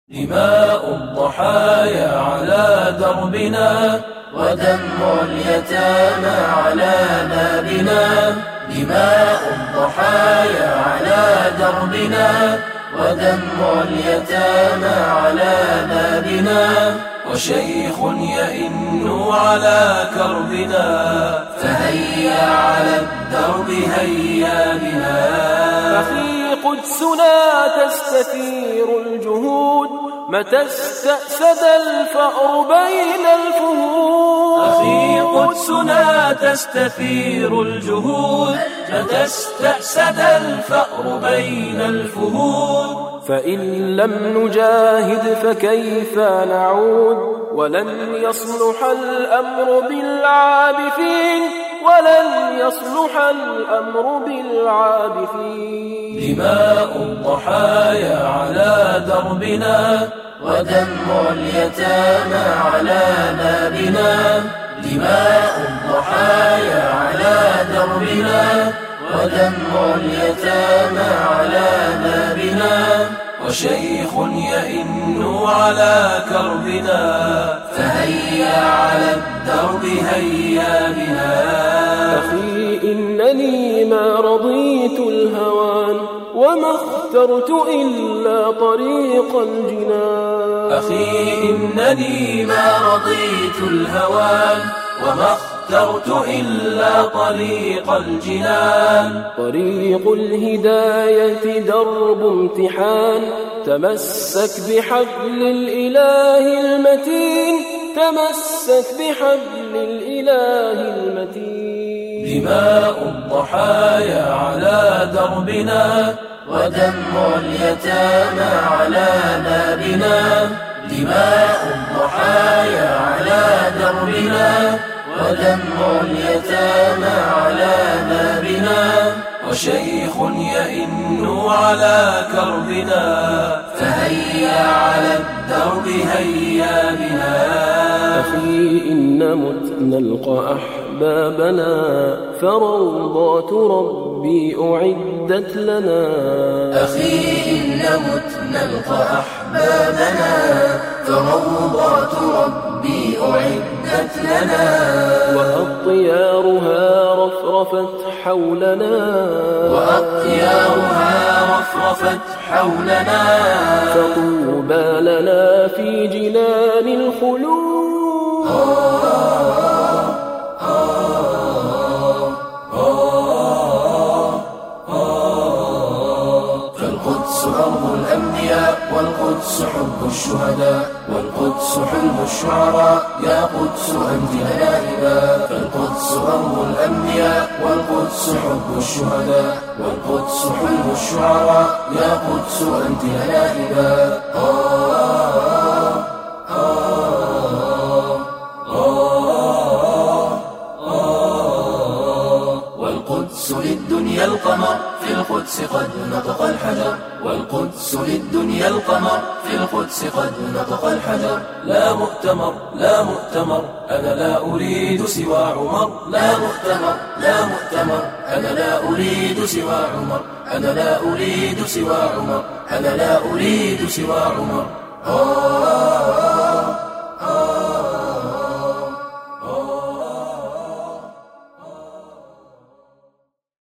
دماء الضحايا على دربنا، ودمع اليتامى على بابنا. دماء الضحايا على دربنا، ودمع اليتامى على بابنا. وشيخ يئن على كربنا، فهيا على الدرب هيا بنا. ففي قدسنا تستثير الجهود، متى استأسد الفأر بين الفهود. ففي قدسنا تستثير الجهود، متى استأسد الفأر بين الفهود. فإن لم نجاهد فكيف نعود، ولن يصلح الأمر بالعابثين، ولن يصلح الأمر بالعابثين. دماء الضحايا على دربنا، ودمع اليتامى على بابنا. دماء الضحايا على دربنا، ودمع اليتامى على بابنا. وشيخ يئن على كربنا، فهيا على الدرب هيا بنا. أخي إنني ما رضيت الهوان، وما اخترت إلا طريق الجنان. أخي إنني ما رضيت الهوان، وما اخترت إلا طريق الجنان. طريق الهداية درب امتحان، تمسك بحبل الإله المتين، تمسك بحبل الإله المتين. دماء الضحايا على دربنا، ودمع اليتامى على بابنا. دماء الضحايا على دربنا، ودمع اليتامى على بابنا. وشيخ يئن على كربنا، فهيا على الدرب هيا بنا. أخي إن مت نلقى أحبابنا، فروضات ربي أعدت لنا. أخي إن مت نلقى أحبابنا، فروضات ربي أعدت لنا. وأطيارها رفرفت حولنا، وأطيارها رفرفت حولنا. فطوبى لنا في جنان الخلود. فالقدس أرض الأنبياء، والقدس حب الشهداء، والقدس حلم الشعراء. يا قدس أنت لنا هبة. فالقدس أرض الأنبياء، والقدس حب الشهداء، والقدس حلم الشعراء. يا قدس أنت لنا هبة. والقدس للدنيا القمر، في القدس قد نطق الحجر. والقدس للدنيا القمر، في القدس قد نطق الحجر. لا مؤتمر لا مؤتمر، أنا لا أريد سوى عمر. لا مؤتمر لا مؤتمر، أنا لا أريد سوى عمر. أنا لا أريد سوى عمر. أنا لا أريد سوى عمر.